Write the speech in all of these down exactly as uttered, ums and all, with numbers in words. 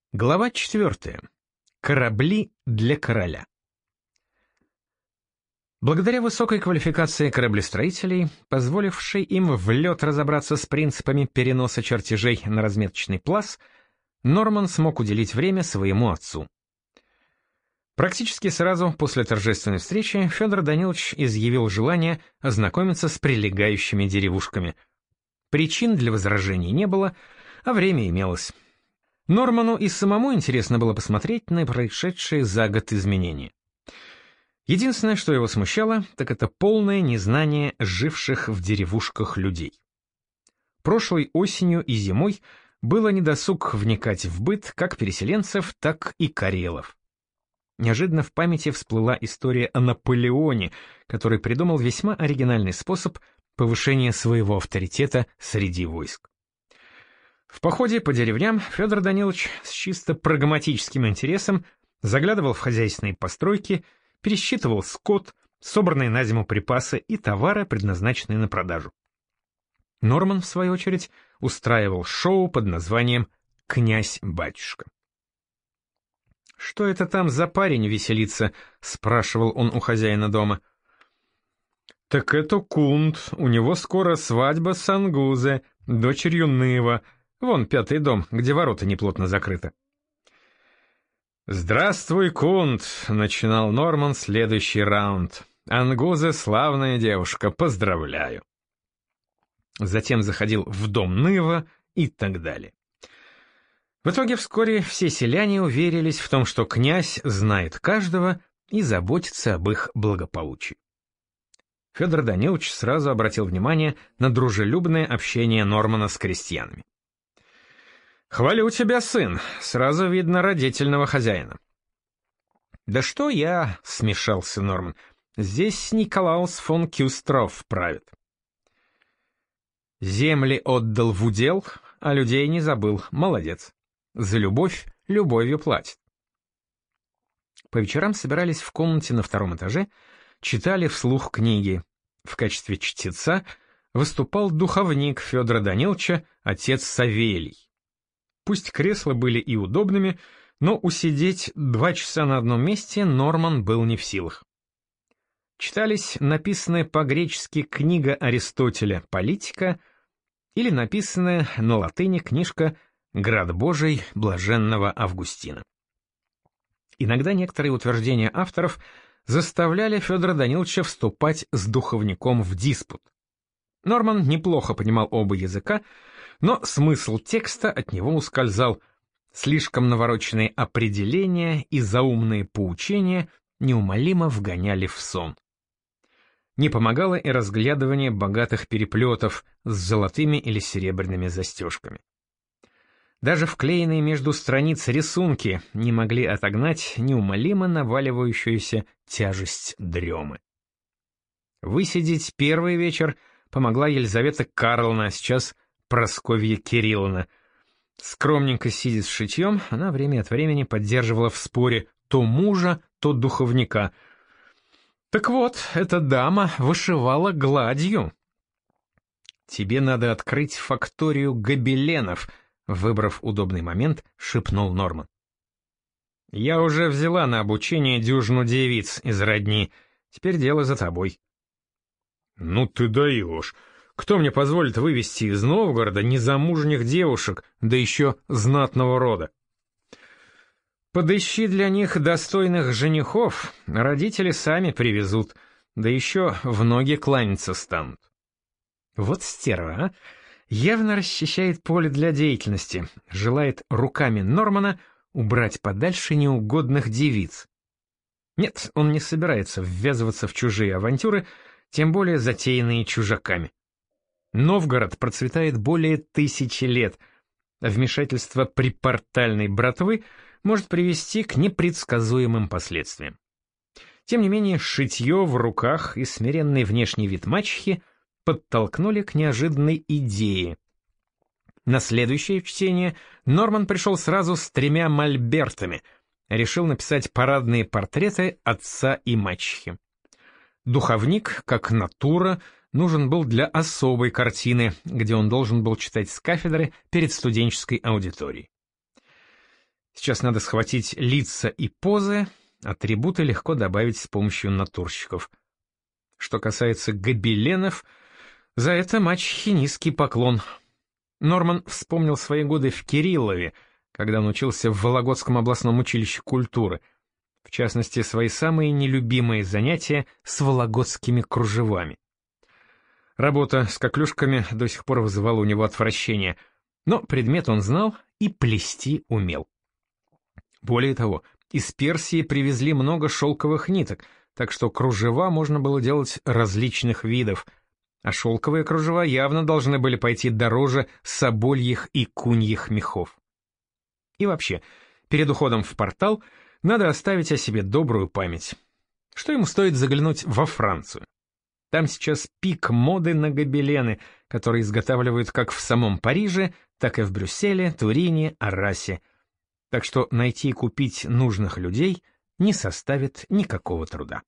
Глава четвертая. Корабли для короля. Благодаря высокой квалификации кораблестроителей, позволившей им в лед разобраться с принципами переноса чертежей на разметочный плаз, Норман смог уделить время своему отцу. Практически сразу после торжественной встречи Федор Данилович изъявил желание ознакомиться с прилегающими деревушками. Причин для возражений не было, а время имелось. Норману и самому интересно было посмотреть на происшедшие за год изменения. Единственное, что его смущало, так это полное незнание живших в деревушках людей. Прошлой осенью и зимой было недосуг вникать в быт как переселенцев, так и карелов. Неожиданно в памяти всплыла история о Наполеоне, который придумал весьма оригинальный способ повышения своего авторитета среди войск. В походе по деревням Федор Данилович с чисто прагматическим интересом заглядывал в хозяйственные постройки, пересчитывал скот, собранные на зиму припасы и товары, предназначенные на продажу. Норман, в свою очередь, устраивал шоу под названием «Князь-батюшка». «Что это там за парень веселится?» — спрашивал он у хозяина дома. «Так это Кунт, у него скоро свадьба с Ангузе, дочерью Нива. Вон пятый дом, где ворота неплотно закрыты». «Здравствуй, Кунт!» — начинал Норман следующий раунд. «Ангузе славная девушка, поздравляю!» Затем заходил в дом Нива и так далее. В итоге вскоре все селяне уверились в том, что князь знает каждого и заботится об их благополучии. Федор Данилович сразу обратил внимание на дружелюбное общение Нормана с крестьянами. «Хвалю тебя, сын, сразу видно родительного хозяина». «Да что я?» — смешался Норман. «Здесь Николаус фон Кюстров правит». «Земли отдал в удел, а людей не забыл. Молодец. За любовь любовью платит». По вечерам собирались в комнате на втором этаже, читали вслух книги. В качестве чтеца выступал духовник Федора Даниловича, отец Савелий. Пусть кресла были и удобными, но усидеть два часа на одном месте Норман был не в силах. Читались написанная по-гречески книга Аристотеля «Политика» или написанная на латыни книжка «Град Божий» блаженного Августина. Иногда некоторые утверждения авторов заставляли Федора Даниловича вступать с духовником в диспут. Норман неплохо понимал оба языка, но смысл текста от него ускользал. Слишком навороченные определения и заумные поучения неумолимо вгоняли в сон. Не помогало и разглядывание богатых переплетов с золотыми или серебряными застежками. Даже вклеенные между страниц рисунки не могли отогнать неумолимо наваливающуюся тяжесть дремы. Высидеть первый вечер помогла Елизавета Карловна, а сейчас Прасковья Кирилловна. Скромненько сидя с шитьем, она время от времени поддерживала в споре то мужа, то духовника. «Так вот, эта дама вышивала гладью». «Тебе надо открыть факторию гобеленов», — выбрав удобный момент, шепнул Норман. «Я уже взяла на обучение дюжину девиц из родни, теперь дело за тобой». «Ну ты даешь! Кто мне позволит вывести из Новгорода незамужних девушек, да еще знатного рода?» «Подыщи для них достойных женихов, родители сами привезут, да еще в ноги кланяться станут». Вот стерва, а! Явно расчищает поле для деятельности, желает руками Нормана убрать подальше неугодных девиц. Нет, он не собирается ввязываться в чужие авантюры, тем более затеянные чужаками. Новгород процветает более тысячи лет, а вмешательство припортальной братвы может привести к непредсказуемым последствиям. Тем не менее, шитье в руках и смиренный внешний вид мачехи подтолкнули к неожиданной идее. На следующее чтение Норман пришел сразу с тремя мольбертами, решил написать парадные портреты отца и мачехи. Духовник, как натура, нужен был для особой картины, где он должен был читать с кафедры перед студенческой аудиторией. Сейчас надо схватить лица и позы, атрибуты легко добавить с помощью натурщиков. Что касается гобеленов, за это мачехе низкий поклон. Норман вспомнил свои годы в Кириллове, когда он учился в Вологодском областном училище культуры, в частности, свои самые нелюбимые занятия с вологодскими кружевами. Работа с коклюшками до сих пор вызывала у него отвращение, но предмет он знал и плести умел. Более того, из Персии привезли много шелковых ниток, так что кружева можно было делать различных видов, а шелковые кружева явно должны были пойти дороже собольих и куньих мехов. И вообще, перед уходом в портал надо оставить о себе добрую память. Что ему стоит заглянуть во Францию? Там сейчас пик моды на гобелены, которые изготавливают как в самом Париже, так и в Брюсселе, Турине, Аррасе. Так что найти и купить нужных людей не составит никакого труда.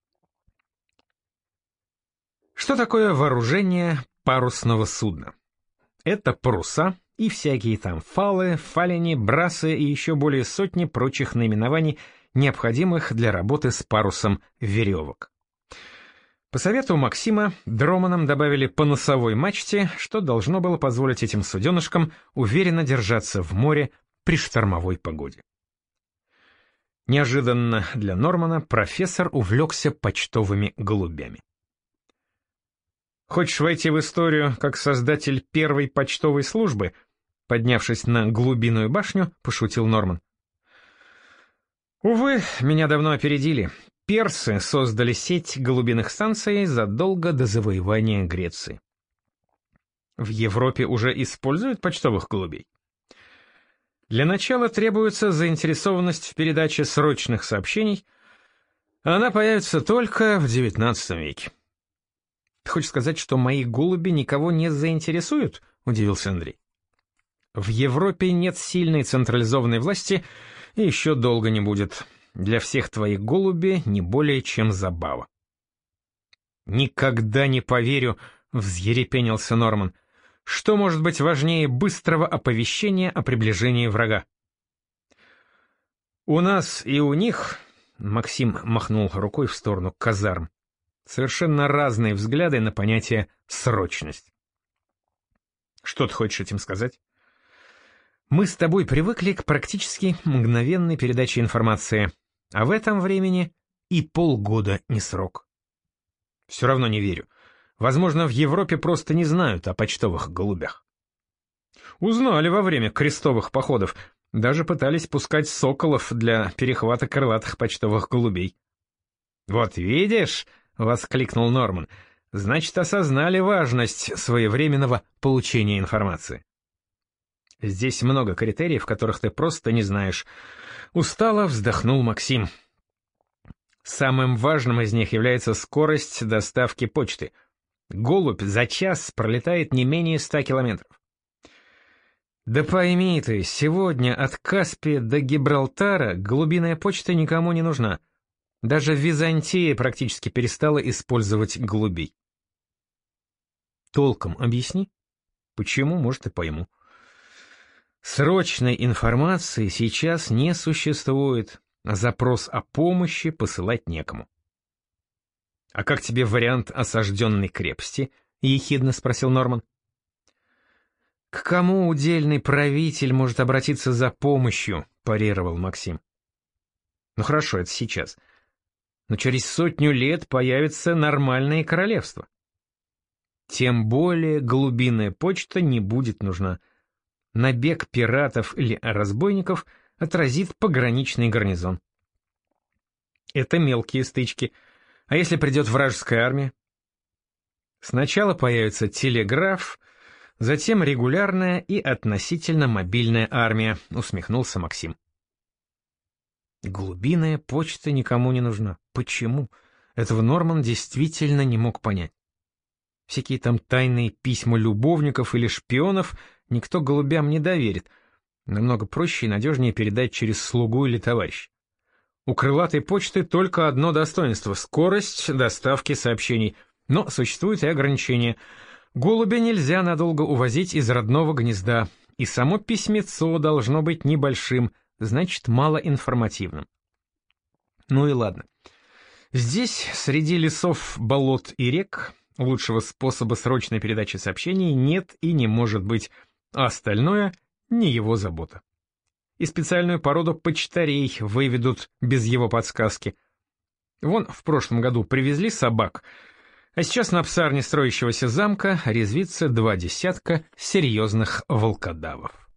Что такое вооружение парусного судна? Это паруса и всякие там фалы, фалени, брасы и еще более сотни прочих наименований, необходимых для работы с парусом веревок. По совету Максима, дроманам добавили по носовой мачте, что должно было позволить этим суденышкам уверенно держаться в море при штормовой погоде. Неожиданно для Нормана профессор увлекся почтовыми голубями. «Хочешь войти в историю как создатель первой почтовой службы?» Поднявшись на глубинную башню, пошутил Норман. «Увы, меня давно опередили. Персы создали сеть голубиных станций задолго до завоевания Греции. В Европе уже используют почтовых голубей. Для начала требуется заинтересованность в передаче срочных сообщений, а она появится только в девятнадцатом веке. Ты хочешь сказать, что мои голуби никого не заинтересуют? Удивился Андрей. В Европе нет сильной централизованной власти и еще долго не будет. Для всех твоих голуби не более чем забава. Никогда не поверю, взъерепенился Норман. Что может быть важнее быстрого оповещения о приближении врага? У нас и у них, Максим махнул рукой в сторону казарм, совершенно разные взгляды на понятие «срочность». Что ты хочешь этим сказать? Мы с тобой привыкли к практически мгновенной передаче информации, а в этом времени и полгода не срок. Все равно не верю. Возможно, в Европе просто не знают о почтовых голубях. Узнали во время крестовых походов, даже пытались пускать соколов для перехвата крылатых почтовых голубей. «Вот видишь», — воскликнул Норман, — «значит, осознали важность своевременного получения информации». Здесь много критериев, которых ты просто не знаешь. Устало вздохнул Максим. Самым важным из них является скорость доставки почты. Голубь за час пролетает не менее ста километров. Да пойми ты, сегодня от Каспия до Гибралтара голубиная почта никому не нужна. Даже Византия практически перестала использовать голубей. Толком объясни. Почему, может, и пойму. Срочной информации сейчас не существует, а запрос о помощи посылать некому. «А как тебе вариант осажденной крепости?» — ехидно спросил Норман. «К кому удельный правитель может обратиться за помощью?» — парировал Максим. «Ну хорошо, это сейчас. Но через сотню лет появится нормальное королевство. Тем более голубиная почта не будет нужна. Набег пиратов или разбойников отразит пограничный гарнизон. Это мелкие стычки. А если придет вражеская армия? Сначала появится телеграф, затем регулярная и относительно мобильная армия, усмехнулся Максим. Голубиная почта никому не нужна. Почему? Этого Норман действительно не мог понять. Всякие там тайные письма любовников или шпионов никто голубям не доверит. Намного проще и надежнее передать через слугу или товарища. У крылатой почты только одно достоинство — скорость доставки сообщений. Но существуют и ограничения. Голубя нельзя надолго увозить из родного гнезда, и само письмецо должно быть небольшим, значит малоинформативным. Ну и ладно. Здесь, среди лесов, болот и рек, лучшего способа срочной передачи сообщений нет и не может быть, а остальное не его забота. И специальную породу почтарей выведут без его подсказки. Вон в прошлом году привезли собак, а сейчас на псарне строящегося замка резвится два десятка серьезных волкодавов.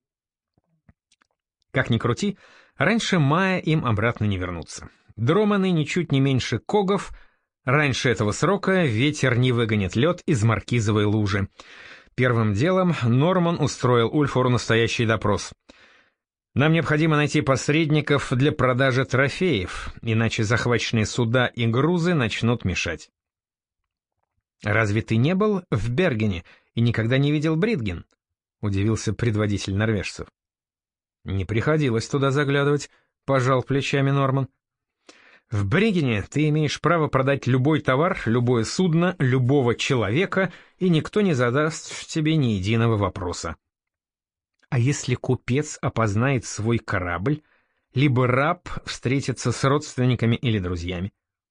Как ни крути, раньше мая им обратно не вернуться. Дроманы ничуть не меньше когов, раньше этого срока ветер не выгонит лед из маркизовой лужи. Первым делом Норман устроил Ульфуру настоящий допрос. «Нам необходимо найти посредников для продажи трофеев, иначе захваченные суда и грузы начнут мешать». «Разве ты не был в Бергене и никогда не видел Бридген?» — удивился предводитель норвежцев. «Не приходилось туда заглядывать», — пожал плечами Норман. «В Бридгене ты имеешь право продать любой товар, любое судно, любого человека, и никто не задаст тебе ни единого вопроса. А если купец опознает свой корабль, либо раб встретится с родственниками или друзьями?»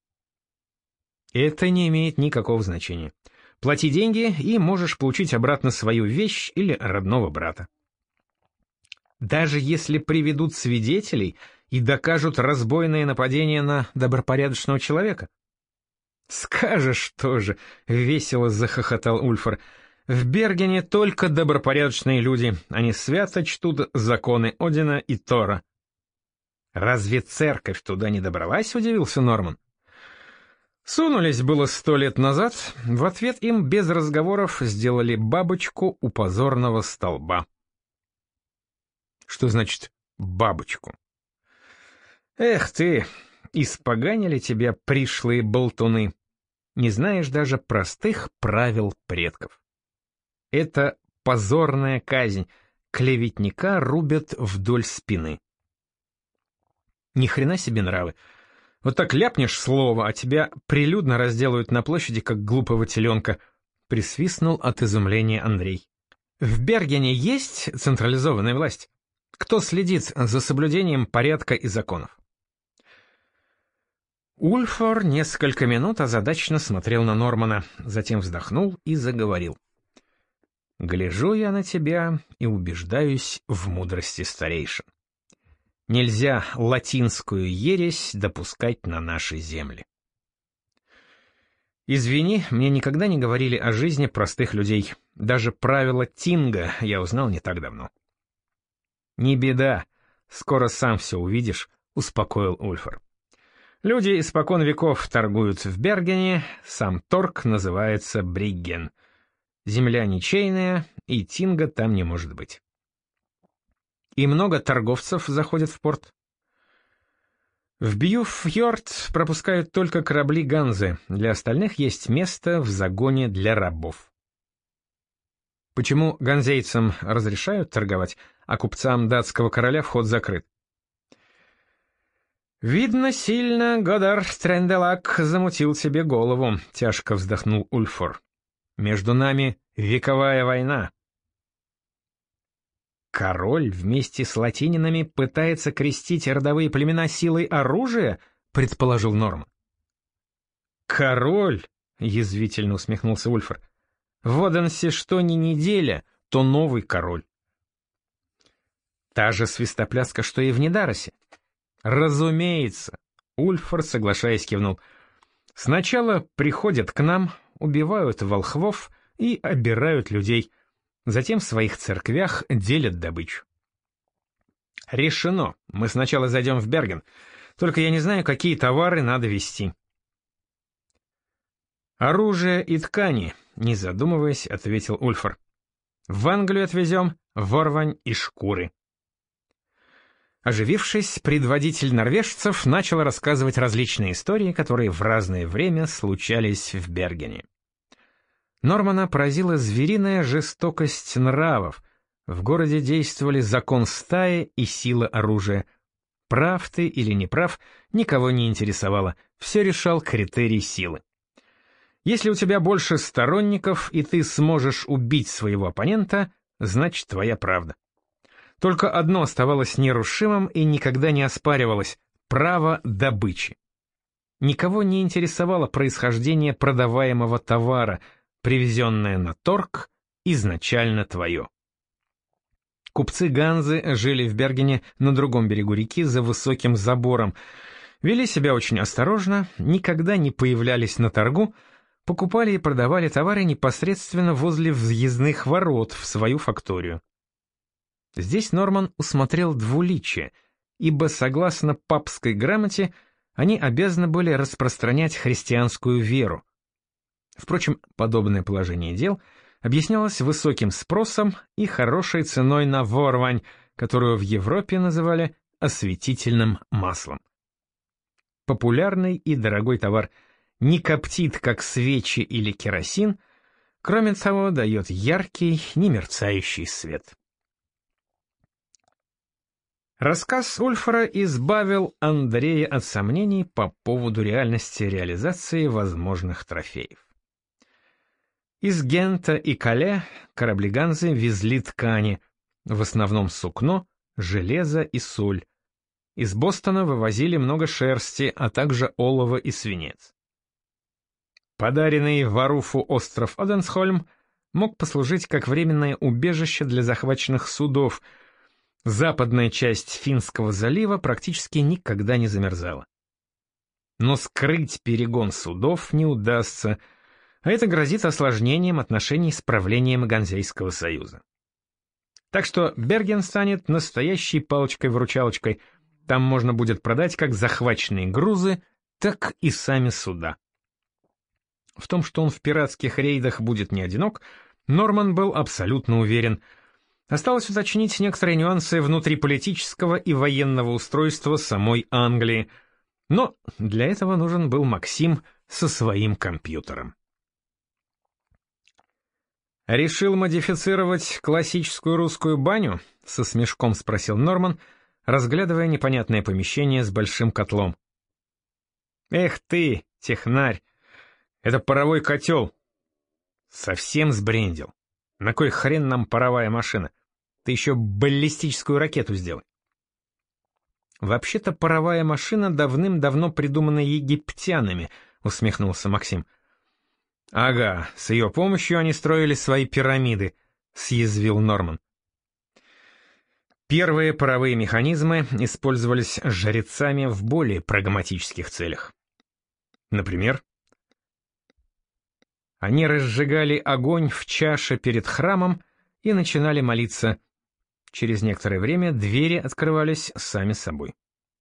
«Это не имеет никакого значения. Плати деньги, и можешь получить обратно свою вещь или родного брата. Даже если приведут свидетелей и докажут разбойное нападение на добропорядочного человека?» «Скажешь тоже», — весело захохотал Ульфар. «В Бергене только добропорядочные люди, они свято чтут законы Одина и Тора». «Разве церковь туда не добралась?» — удивился Норман. «Сунулись было сто лет назад, в ответ им без разговоров сделали бабочку у позорного столба». «Что значит бабочку?» «Эх ты, испоганили тебя пришлые болтуны, не знаешь даже простых правил предков. Это позорная казнь, клеветника рубят вдоль спины». Ни хрена себе нравы. Вот так ляпнешь слово, а тебя прилюдно разделают на площади, как глупого теленка, присвистнул от изумления Андрей. «В Бергене есть централизованная власть? Кто следит за соблюдением порядка и законов?» Ульфар несколько минут озадаченно смотрел на Нормана, затем вздохнул и заговорил. «Гляжу я на тебя и убеждаюсь в мудрости старейшин. Нельзя латинскую ересь допускать на нашей земле. Извини, мне никогда не говорили о жизни простых людей. Даже правила Тинга я узнал не так давно». «Не беда, скоро сам все увидишь», — успокоил Ульфар. «Люди испокон веков торгуют в Бергене, сам торг называется Бридген. Земля ничейная, и Тинга там не может быть». «И много торговцев заходят в порт?» «В Бьюфьорд пропускают только корабли Ганзы, для остальных есть место в загоне для рабов». «Почему ганзейцам разрешают торговать, а купцам датского короля вход закрыт?» «Видно, сильно Годар Стренделак замутил себе голову», — тяжко вздохнул Ульфор. «Между нами вековая война». «Король вместе с латининами пытается крестить родовые племена силой оружия?» — предположил Норман. «Король?» — язвительно усмехнулся Ульфор. «В Оденсе что ни неделя, то новый король». «Та же свистопляска, что и в Недаросе». «Разумеется», — Ульфар, соглашаясь, кивнул. «Сначала приходят к нам, убивают волхвов и обирают людей, затем в своих церквях делят добычу». «Решено, мы сначала зайдем в Берген, только я не знаю, какие товары надо везти». «Оружие и ткани», — не задумываясь, ответил Ульфар. «В Англию отвезем ворвань и шкуры». Оживившись, предводитель норвежцев начал рассказывать различные истории, которые в разное время случались в Бергене. Нормана поразила звериная жестокость нравов. В городе действовали закон стаи и сила оружия. Прав ты или не прав, никого не интересовало, все решал критерий силы. Если у тебя больше сторонников, и ты сможешь убить своего оппонента, значит твоя правда. Только одно оставалось нерушимым и никогда не оспаривалось — право добычи. Никого не интересовало происхождение продаваемого товара, привезенное на торг, изначально твое. Купцы Ганзы жили в Бергене на другом берегу реки за высоким забором, вели себя очень осторожно, никогда не появлялись на торгу, покупали и продавали товары непосредственно возле въездных ворот в свою факторию. Здесь Норман усмотрел двуличие, ибо, согласно папской грамоте, они обязаны были распространять христианскую веру. Впрочем, подобное положение дел объяснялось высоким спросом и хорошей ценой на ворвань, которую в Европе называли осветительным маслом. Популярный и дорогой товар не коптит, как свечи или керосин, кроме того, дает яркий, немерцающий свет. Рассказ Ульфара избавил Андрея от сомнений по поводу реальности реализации возможных трофеев. Из Гента и Кале корабли Ганзы везли ткани, в основном сукно, железо и соль. Из Бостона вывозили много шерсти, а также олово и свинец. Подаренный Варуфу остров Оденсхольм мог послужить как временное убежище для захваченных судов. Западная часть Финского залива практически никогда не замерзала. Но скрыть перегон судов не удастся, а это грозит осложнением отношений с правлением Ганзейского союза. Так что Берген станет настоящей палочкой-выручалочкой, там можно будет продать как захваченные грузы, так и сами суда. В том, что он в пиратских рейдах будет не одинок, Норман был абсолютно уверен. Осталось уточнить некоторые нюансы внутриполитического и военного устройства самой Англии, но для этого нужен был Максим со своим компьютером. «Решил модифицировать классическую русскую баню?» — со смешком спросил Норман, разглядывая непонятное помещение с большим котлом. «Эх ты, технарь, это паровой котел!» «Совсем сбрендил. На кой хрен нам паровая машина? Ты еще баллистическую ракету сделай». «Вообще-то паровая машина давным-давно придумана египтянами», — усмехнулся Максим. «Ага, с ее помощью они строили свои пирамиды», — съязвил Норман. Первые паровые механизмы использовались жрецами в более прагматических целях. Например, они разжигали огонь в чаше перед храмом и начинали молиться. Через некоторое время двери открывались сами собой.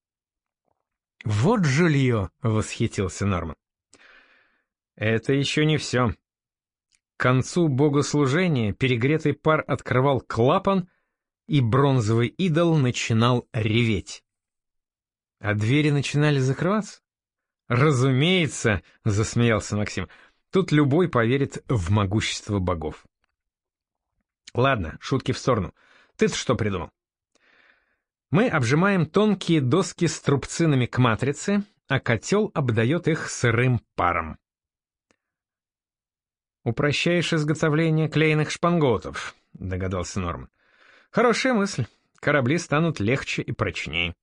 «Вот жулье!» — восхитился Норман. Это еще не все. К концу богослужения перегретый пар открывал клапан, и бронзовый идол начинал реветь. А двери начинали закрываться? «Разумеется», — засмеялся Максим, — «тут любой поверит в могущество богов». Ладно, шутки в сторону. Ты-то что придумал? Мы обжимаем тонкие доски с трубцинами к матрице, а котел обдает их сырым паром. «Упрощаешь изготовление клееных шпангоутов», — догадался Норман. «Хорошая мысль. Корабли станут легче и прочнее».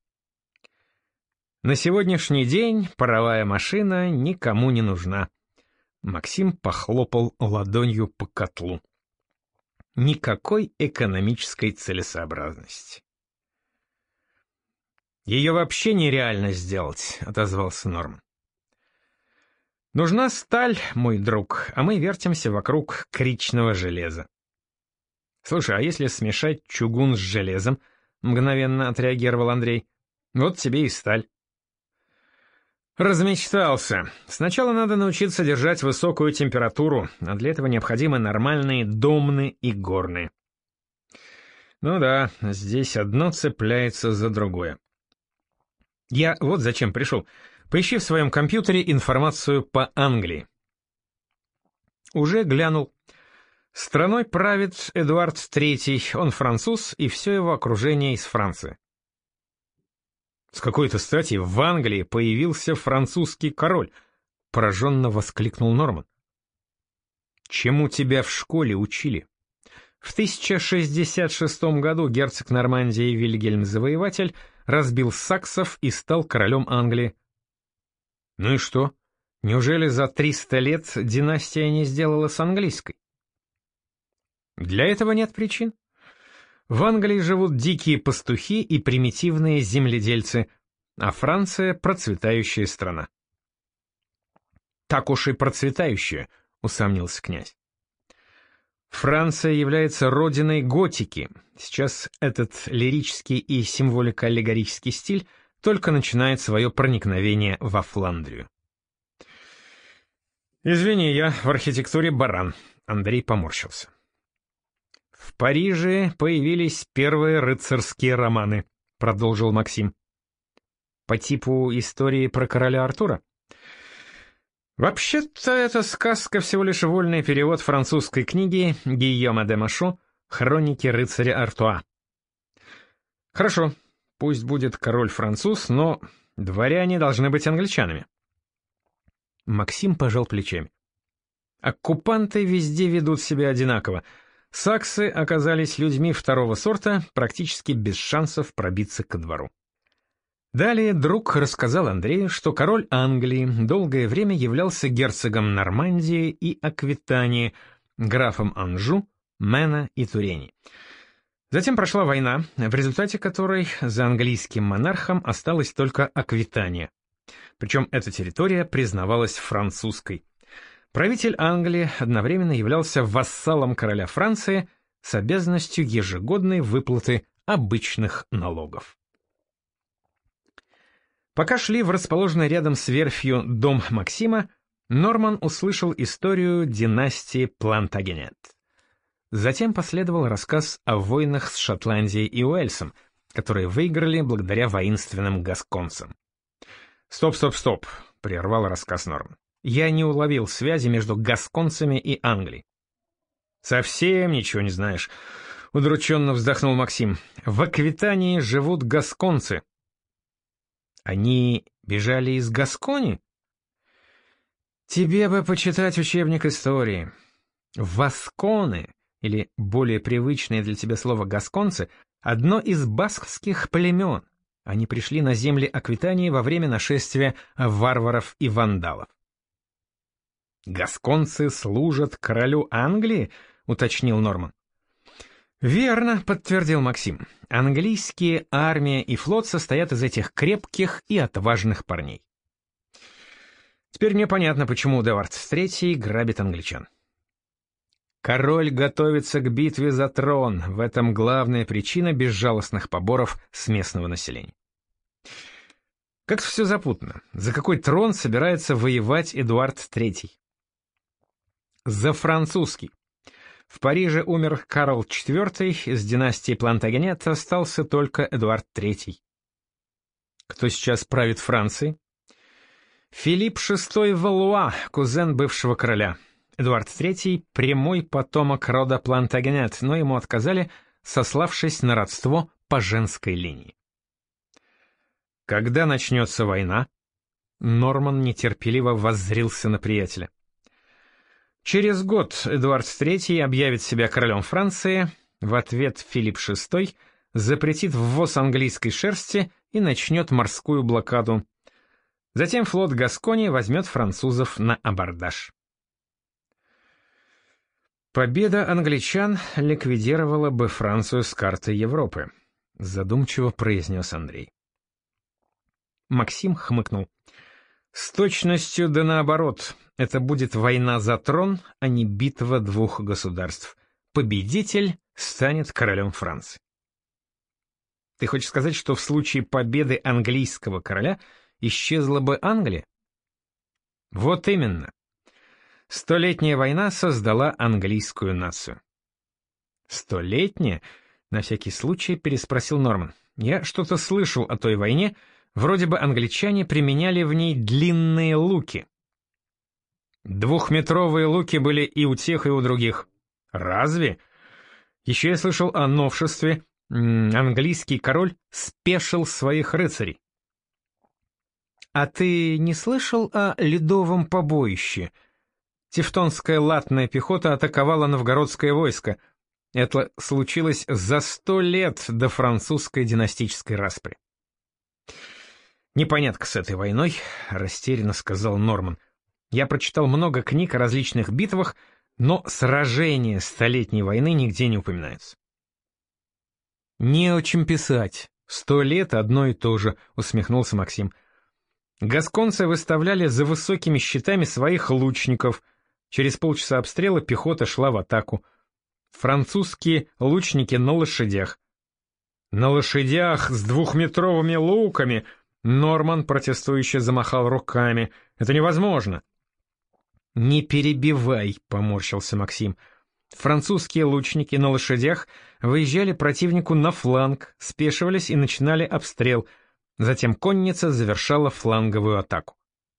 На сегодняшний день паровая машина никому не нужна. Максим похлопал ладонью по котлу. Никакой экономической целесообразности. «Ее вообще нереально сделать», — отозвался Норман. «Нужна сталь, мой друг, а мы вертимся вокруг кричного железа». «Слушай, а если смешать чугун с железом?» — мгновенно отреагировал Андрей. «Вот тебе и сталь». «Размечтался. Сначала надо научиться держать высокую температуру, а для этого необходимы нормальные домны и горны». «Ну да, здесь одно цепляется за другое». «Я вот зачем пришел. Поищи в своем компьютере информацию по Англии». Уже глянул. Страной правит Эдуард Третий, он француз, и все его окружение из Франции. «С какой-то стати в Англии появился французский король», — пораженно воскликнул Норман. «Чему тебя в школе учили? В тысяча шестьдесят шестом году герцог Нормандии Вильгельм Завоеватель разбил саксов и стал королем Англии. Ну и что? Неужели за триста лет династия не сделала с английской? Для этого нет причин. В Англии живут дикие пастухи и примитивные земледельцы, а Франция — процветающая страна. Так уж и процветающая, усомнился князь. Франция является родиной готики. Сейчас этот лирический и символико-аллегорический стиль только начинает свое проникновение во Фландрию. «Извини, я в архитектуре баран», — Андрей поморщился. «В Париже появились первые рыцарские романы», — продолжил Максим. «По типу истории про короля Артура?» «Вообще-то эта сказка всего лишь вольный перевод французской книги Гийома де Машо «Хроники рыцаря Артуа». Хорошо, пусть будет король-француз, но дворяне должны быть англичанами». Максим пожал плечами. «Оккупанты везде ведут себя одинаково. Саксы оказались людьми второго сорта, практически без шансов пробиться ко двору». Далее друг рассказал Андрею, что король Англии долгое время являлся герцогом Нормандии и Аквитании, графом Анжу, Мэна и Турени. Затем прошла война, в результате которой за английским монархом осталась только Аквитания. Причем эта территория признавалась французской. Правитель Англии одновременно являлся вассалом короля Франции с обязанностью ежегодной выплаты обычных налогов. Пока шли в расположенный рядом с верфью дом Максима, Норман услышал историю династии Плантагенет. Затем последовал рассказ о войнах с Шотландией и Уэльсом, которые выиграли благодаря воинственным гасконцам. «Стоп, стоп, стоп», — прервал рассказ Норман. «Я не уловил связи между гасконцами и Англией». «Совсем ничего не знаешь», — удрученно вздохнул Максим. «В Аквитании живут гасконцы». «Они бежали из Гаскони?» «Тебе бы почитать учебник истории. Васконы, или более привычное для тебя слово гасконцы, одно из баскских племен. Они пришли на земли Аквитании во время нашествия варваров и вандалов». «Гасконцы служат королю Англии?» — уточнил Норман. «Верно», — подтвердил Максим. «Английские армия и флот состоят из этих крепких и отважных парней». Теперь мне понятно, почему Эдуард третий грабит англичан. Король готовится к битве за трон, в этом главная причина безжалостных поборов с местного населения. Как все запутано. За какой трон собирается воевать Эдуард третий? За французский. В Париже умер Карл четвёртый, из династии Плантагенет остался только Эдуард третий. Кто сейчас правит Францией? Филипп шестой Валуа, кузен бывшего короля. Эдуард третий — прямой потомок рода Плантагенет, но ему отказали, сославшись на родство по женской линии. Когда начнется война? Норман нетерпеливо воззрился на приятеля. Через год Эдуард третий объявит себя королем Франции, в ответ Филипп шестой запретит ввоз английской шерсти и начнет морскую блокаду. Затем флот Гаскони возьмет французов на абордаж. Победа англичан ликвидировала бы Францию с карты Европы, задумчиво произнес Андрей. Максим хмыкнул. С точностью да наоборот, это будет война за трон, а не битва двух государств. Победитель станет королем Франции. Ты хочешь сказать, что в случае победы английского короля исчезла бы Англия? Вот именно. Столетняя война создала английскую нацию. Столетняя? На всякий случай переспросил Норман. Я что-то слышал о той войне, вроде бы англичане применяли в ней длинные луки. Двухметровые луки были и у тех, и у других. Разве? Еще я слышал о новшестве. Английский король спешил своих рыцарей. А ты не слышал о ледовом побоище? Тевтонская латная пехота атаковала новгородское войско. Это случилось за сто лет до французской династической распри. «Непонятка с этой войной», — растерянно сказал Норман. «Я прочитал много книг о различных битвах, но сражение Столетней войны нигде не упоминается». «Не о чем писать. Сто лет одно и то же», — усмехнулся Максим. «Гасконцы выставляли за высокими щитами своих лучников. Через полчаса обстрела пехота шла в атаку. Французские лучники на лошадях. На лошадях с двухметровыми луками!» Норман протестующе замахал руками. «Это невозможно!» «Не перебивай», — поморщился Максим. Французские лучники на лошадях выезжали противнику на фланг, спешивались и начинали обстрел. Затем конница завершала фланговую атаку.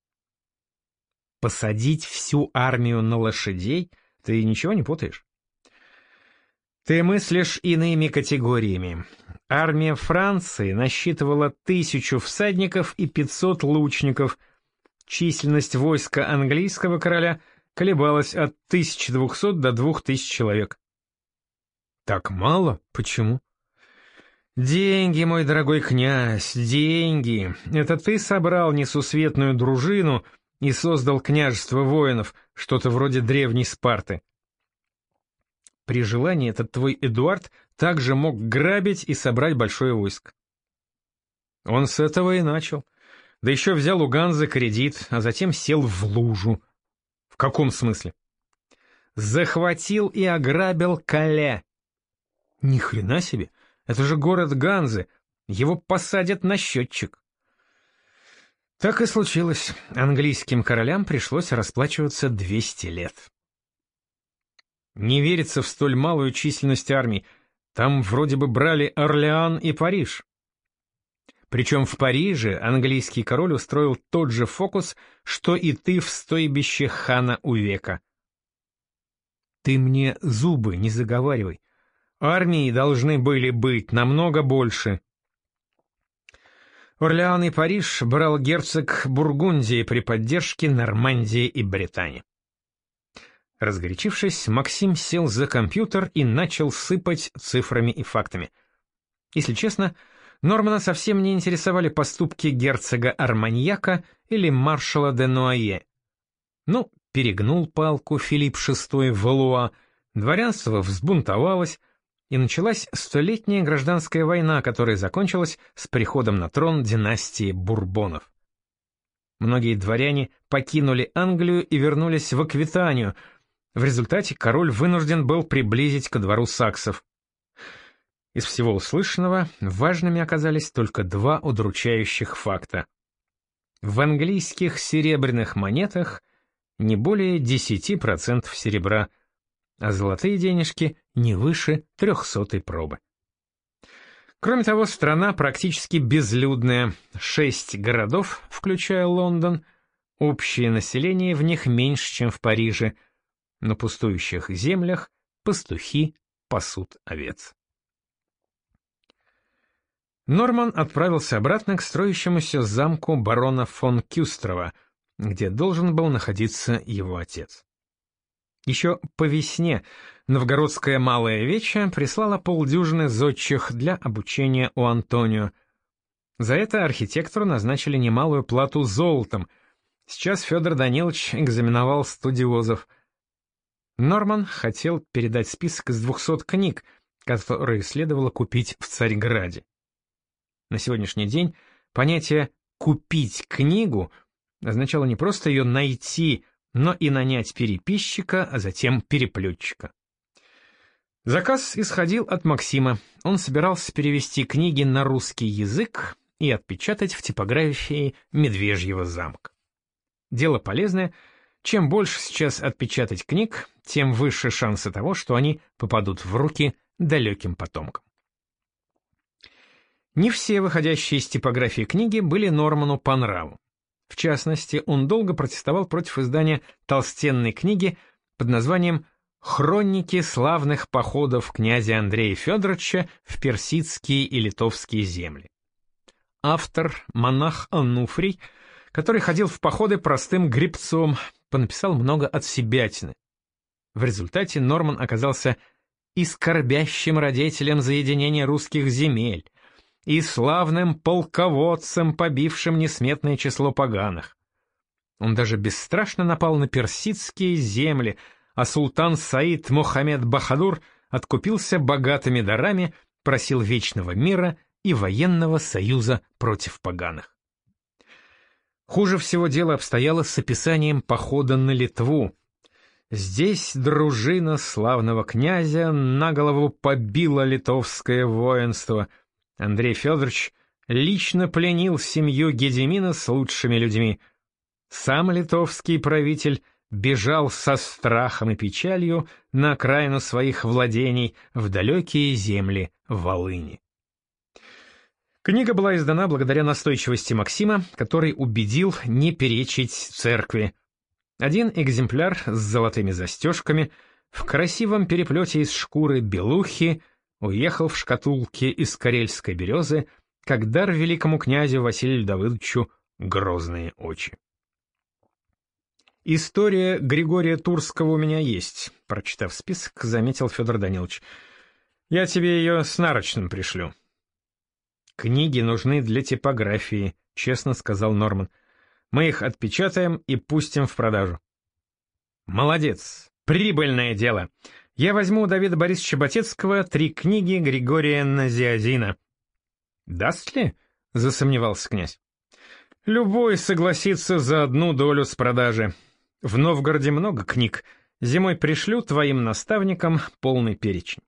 Посадить всю армию на лошадей? Ты ничего не путаешь? Ты мыслишь иными категориями. Армия Франции насчитывала тысячу всадников и пятьсот лучников. Численность войска английского короля колебалась от тысячи двухсот до двух тысяч человек. Так мало? Почему? Деньги, мой дорогой князь, деньги. Это ты собрал несусветную дружину и создал княжество воинов, что-то вроде древней Спарты. При желании этот твой Эдуард также мог грабить и собрать большое войско. Он с этого и начал. Да еще взял у Ганзы кредит, а затем сел в лужу. В каком смысле? Захватил и ограбил Кале. Ни хрена себе, это же город Ганзы, его посадят на счетчик. Так и случилось. Английским королям пришлось расплачиваться двести лет. Не верится в столь малую численность армий. Там вроде бы брали Орлеан и Париж. Причем в Париже английский король устроил тот же фокус, что и ты в стойбище хана Увека. Ты мне зубы не заговаривай. Армии должны были быть намного больше. Орлеан и Париж брал герцог Бургундии при поддержке Нормандии и Британии. Разгорячившись, Максим сел за компьютер и начал сыпать цифрами и фактами. Если честно, Нормана совсем не интересовали поступки герцога Арманьяка или маршала де Нуае. Ну, перегнул палку Филипп шестой Валуа, дворянство взбунтовалось, и началась столетняя гражданская война, которая закончилась с приходом на трон династии Бурбонов. Многие дворяне покинули Англию и вернулись в Аквитанию. В результате король вынужден был приблизить ко двору саксов. Из всего услышанного важными оказались только два удручающих факта. В английских серебряных монетах не более десяти процентов серебра, а золотые денежки не выше трехсотой пробы. Кроме того, страна практически безлюдная, шесть городов, включая Лондон, общее население в них меньше, чем в Париже. На пустующих землях пастухи пасут овец. Норман отправился обратно к строящемуся замку барона фон Кюстрова, где должен был находиться его отец. Еще по весне новгородская Малая Веча прислала полдюжины зодчих для обучения у Антонио. За это архитектору назначили немалую плату золотом. Сейчас Федор Данилович экзаменовал студиозов. Норман хотел передать список из двухсот книг, которые следовало купить в Царьграде. На сегодняшний день понятие «купить книгу» означало не просто ее найти, но и нанять переписчика, а затем переплетчика. Заказ исходил от Максима. Он собирался перевести книги на русский язык и отпечатать в типографии Медвежьего замка. Дело полезное. Чем больше сейчас отпечатать книг, тем выше шансы того, что они попадут в руки далеким потомкам. Не все выходящие из типографии книги были Норману по нраву. В частности, он долго протестовал против издания толстенной книги под названием «Хроники славных походов князя Андрея Федоровича в персидские и литовские земли». Автор, монах Ануфрий, который ходил в походы простым гребцом, понаписал много отсебятины. В результате Норман оказался и скорбящим родителям за единение русских земель, и славным полководцем, побившим несметное число поганых. Он даже бесстрашно напал на персидские земли, а султан Саид Мухаммед Бахадур откупился богатыми дарами, просил вечного мира и военного союза против поганых. Хуже всего дело обстояло с описанием похода на Литву. Здесь дружина славного князя на голову побила литовское воинство. Андрей Федорович лично пленил семью Гедемина с лучшими людьми. Сам литовский правитель бежал со страхом и печалью на окраину своих владений в далекие земли Волыни. Книга была издана благодаря настойчивости Максима, который убедил не перечить церкви. Один экземпляр с золотыми застежками в красивом переплете из шкуры белухи уехал в шкатулке из карельской березы как дар великому князю Василию Давыдовичу «Грозные очи». «История Григория Турского у меня есть», — прочитав список, заметил Федор Данилович. «Я тебе ее с нарочным пришлю». «Книги нужны для типографии», — честно сказал Норман. «Мы их отпечатаем и пустим в продажу». «Молодец! Прибыльное дело! Я возьму у Давида Борисовича Батецкого три книги Григория Назиазина». «Даст ли?» — засомневался князь. «Любой согласится за одну долю с продажи. В Новгороде много книг. Зимой пришлю твоим наставникам полный перечень».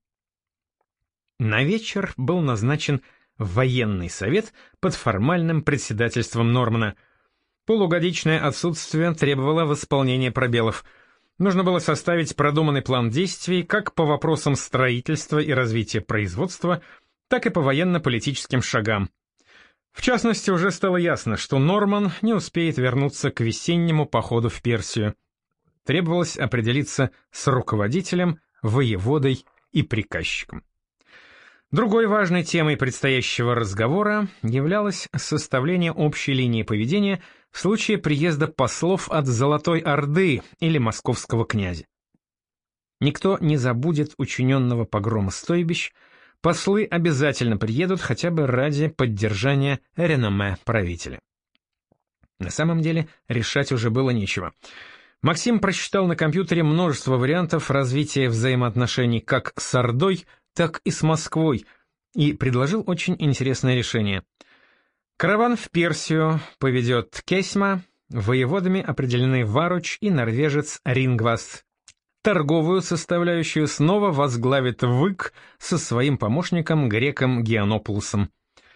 На вечер был назначен военный совет под формальным председательством Нормана. Полугодичное отсутствие требовало восполнения пробелов. Нужно было составить продуманный план действий как по вопросам строительства и развития производства, так и по военно-политическим шагам. В частности, уже стало ясно, что Норман не успеет вернуться к весеннему походу в Персию. Требовалось определиться с руководителем, воеводой и приказчиком. Другой важной темой предстоящего разговора являлось составление общей линии поведения в случае приезда послов от Золотой Орды или московского князя. Никто не забудет учиненного погрома стойбищ, послы обязательно приедут хотя бы ради поддержания реноме правителя. На самом деле решать уже было нечего. Максим просчитал на компьютере множество вариантов развития взаимоотношений как с Ордой, так и с Москвой, и предложил очень интересное решение. Караван в Персию поведет Кесьма, воеводами определены Варуч и норвежец Рингваст. Торговую составляющую снова возглавит Вык со своим помощником греком Геонополусом.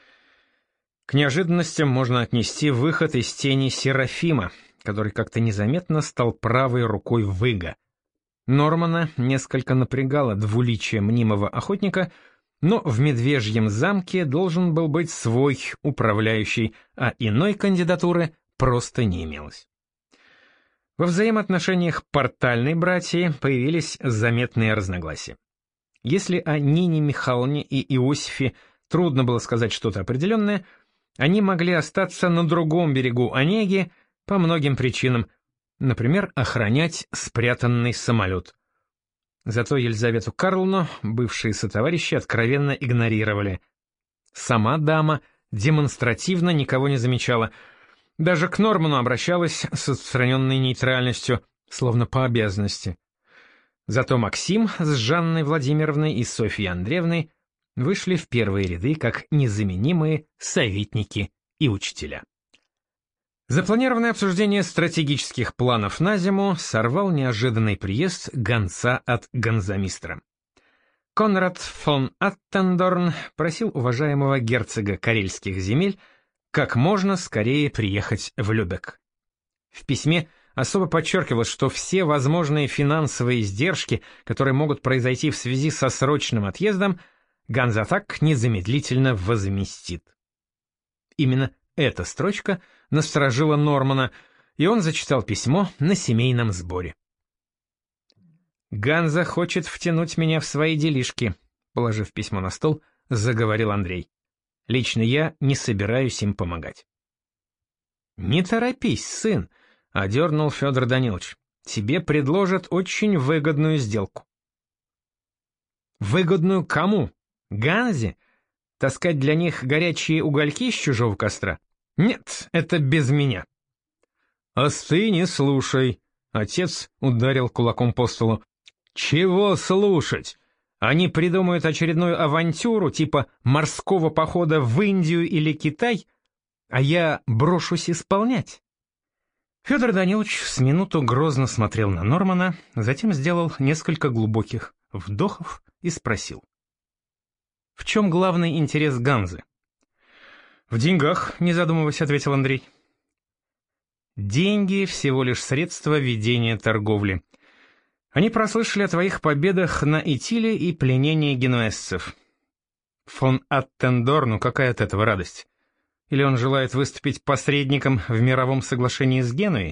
К неожиданностям можно отнести выход из тени Серафима, который как-то незаметно стал правой рукой Выга. Нормана несколько напрягало двуличие мнимого охотника, но в Медвежьем замке должен был быть свой управляющий, а иной кандидатуры просто не имелось. Во взаимоотношениях портальной братьи появились заметные разногласия. Если о Нине Михайловне и Иосифе трудно было сказать что-то определенное, они могли остаться на другом берегу Онеги по многим причинам, например, охранять спрятанный самолет. Зато Елизавету Карловну бывшие сотоварищи откровенно игнорировали. Сама дама демонстративно никого не замечала, даже к Норману обращалась с отстраненной нейтральностью, словно по обязанности. Зато Максим с Жанной Владимировной и Софьей Андреевной вышли в первые ряды как незаменимые советники и учителя. Запланированное обсуждение стратегических планов на зиму сорвал неожиданный приезд гонца от гонзамистра. Конрад фон Аттендорн просил уважаемого герцога карельских земель как можно скорее приехать в Любек. В письме особо подчеркивалось, что все возможные финансовые издержки, которые могут произойти в связи со срочным отъездом, Ганзатак незамедлительно возместит. Именно эта строчка насторожила Нормана, и он зачитал письмо на семейном сборе. «Ганза хочет втянуть меня в свои делишки», — положив письмо на стол, заговорил Андрей. «Лично я не собираюсь им помогать». «Не торопись, сын», — одернул Федор Данилович. «Тебе предложат очень выгодную сделку». Выгодную кому? Ганзе? Таскать для них горячие угольки с чужого костра? Нет, это без меня. Остынь и слушай. Отец ударил кулаком по столу. Чего слушать? Они придумают очередную авантюру типа морского похода в Индию или Китай, а я брошусь исполнять. Федор Данилович с минуту грозно смотрел на Нормана, затем сделал несколько глубоких вдохов и спросил. В чем главный интерес Ганзы? В деньгах, не задумываясь, ответил Андрей. Деньги — всего лишь средство ведения торговли. Они прослышали о твоих победах на Итиле и пленении генуэзцев. Фон Аттендорну какая от этого радость? Или он желает выступить посредником в мировом соглашении с Генуей?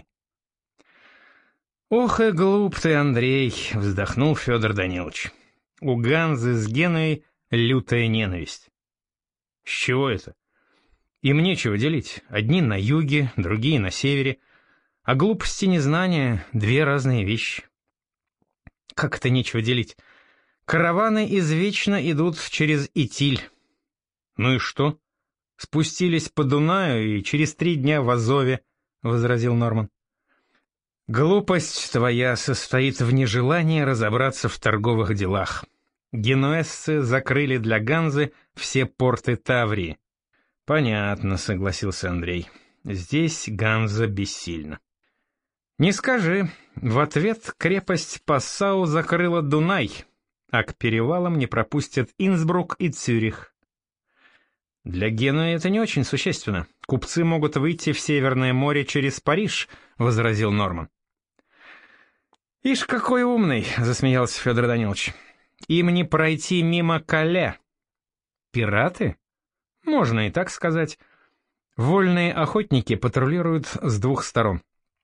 «Ох и глуп ты, Андрей!» — вздохнул Федор Данилович. «У Ганзы с Генуей лютая ненависть». «С чего это? Им нечего делить. Одни на юге, другие на севере. А глупость и незнание — две разные вещи». «Как это нечего делить? Караваны извечно идут через Итиль». «Ну и что? Спустились по Дунаю и через три дня в Азове», — возразил Норман. «Глупость твоя состоит в нежелании разобраться в торговых делах. Генуэзцы закрыли для Ганзы все порты Таврии». «Понятно», — согласился Андрей. «Здесь Ганза бессильна». «Не скажи. В ответ крепость Пассау закрыла Дунай, а к перевалам не пропустят Инсбрук и Цюрих». «Для Генуи это не очень существенно. Купцы могут выйти в Северное море через Париж», — возразил Норман. «Ишь, какой умный!» — засмеялся Федор Данилович. «Им не пройти мимо Кале». «Пираты?» «Можно и так сказать. Вольные охотники патрулируют с двух сторон».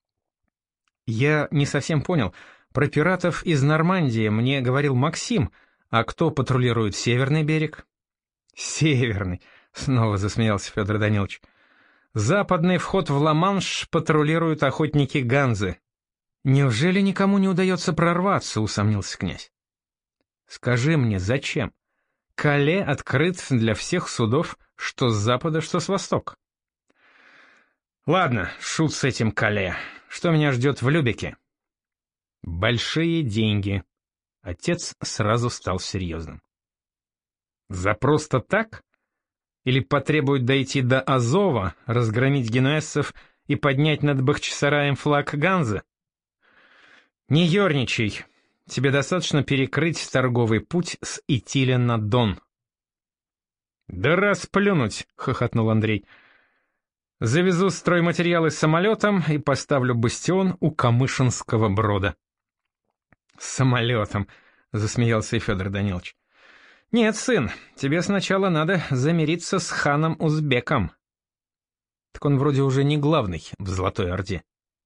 «Я не совсем понял. Про пиратов из Нормандии мне говорил Максим, а кто патрулирует северный берег?» «Северный», — снова засмеялся Федор Данилович. «Западный вход в Ла-Манш патрулируют охотники Ганзы». «Неужели никому не удается прорваться?» — усомнился князь. «Скажи мне, зачем? Кале открыт для всех судов, что с запада, что с востока». «Ладно, шут с этим Кале. Что меня ждет в Любеке?» «Большие деньги». Отец сразу стал серьезным. «За просто так? Или потребуют дойти до Азова, разгромить генуэзцев и поднять над Бахчисараем флаг Ганзы?» «Не ерничай. Тебе достаточно перекрыть торговый путь с Итиля на Дон». «Да расплюнуть!» — хохотнул Андрей. «Завезу стройматериалы самолетом и поставлю бастион у Камышинского брода». «Самолетом!» — засмеялся и Федор Данилович. «Нет, сын, тебе сначала надо замириться с ханом Узбеком». «Так он вроде уже не главный в Золотой Орде».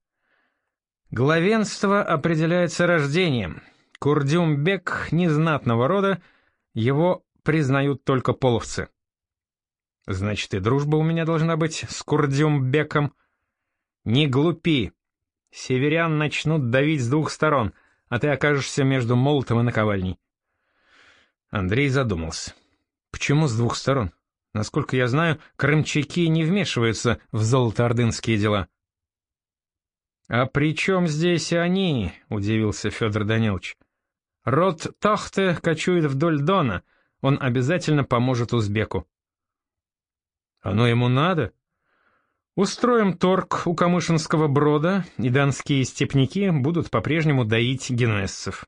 «Главенство определяется рождением. Курдюмбек незнатного рода, его признают только половцы». «Значит, и дружба у меня должна быть с Курдюмбеком». «Не глупи. Северян начнут давить с двух сторон, а ты окажешься между молотом и наковальней». Андрей задумался. «Почему с двух сторон? Насколько я знаю, крымчаки не вмешиваются в золотоордынские дела». «А при чем здесь они?» — удивился Федор Данилович. «Род Тахте кочует вдоль Дона, он обязательно поможет узбеку». «Оно ему надо? Устроим торг у Камышинского брода, и донские степняки будут по-прежнему доить генуэзцев».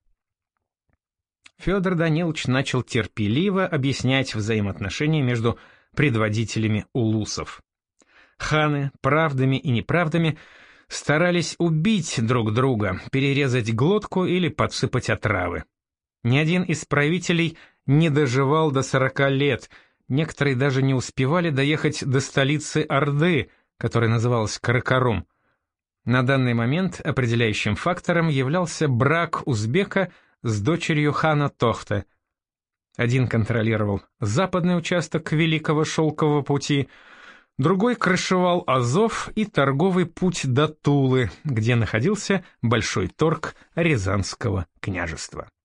Федор Данилович начал терпеливо объяснять взаимоотношения между предводителями улусов. Ханы правдами и неправдами старались убить друг друга, перерезать глотку или подсыпать отравы. Ни один из правителей не доживал до сорока лет, некоторые даже не успевали доехать до столицы Орды, которая называлась Каракарум. На данный момент определяющим фактором являлся брак узбека с дочерью хана Тохта. Один контролировал западный участок Великого Шелкового пути, другой крышевал Азов и торговый путь до Тулы, где находился большой торг Рязанского княжества.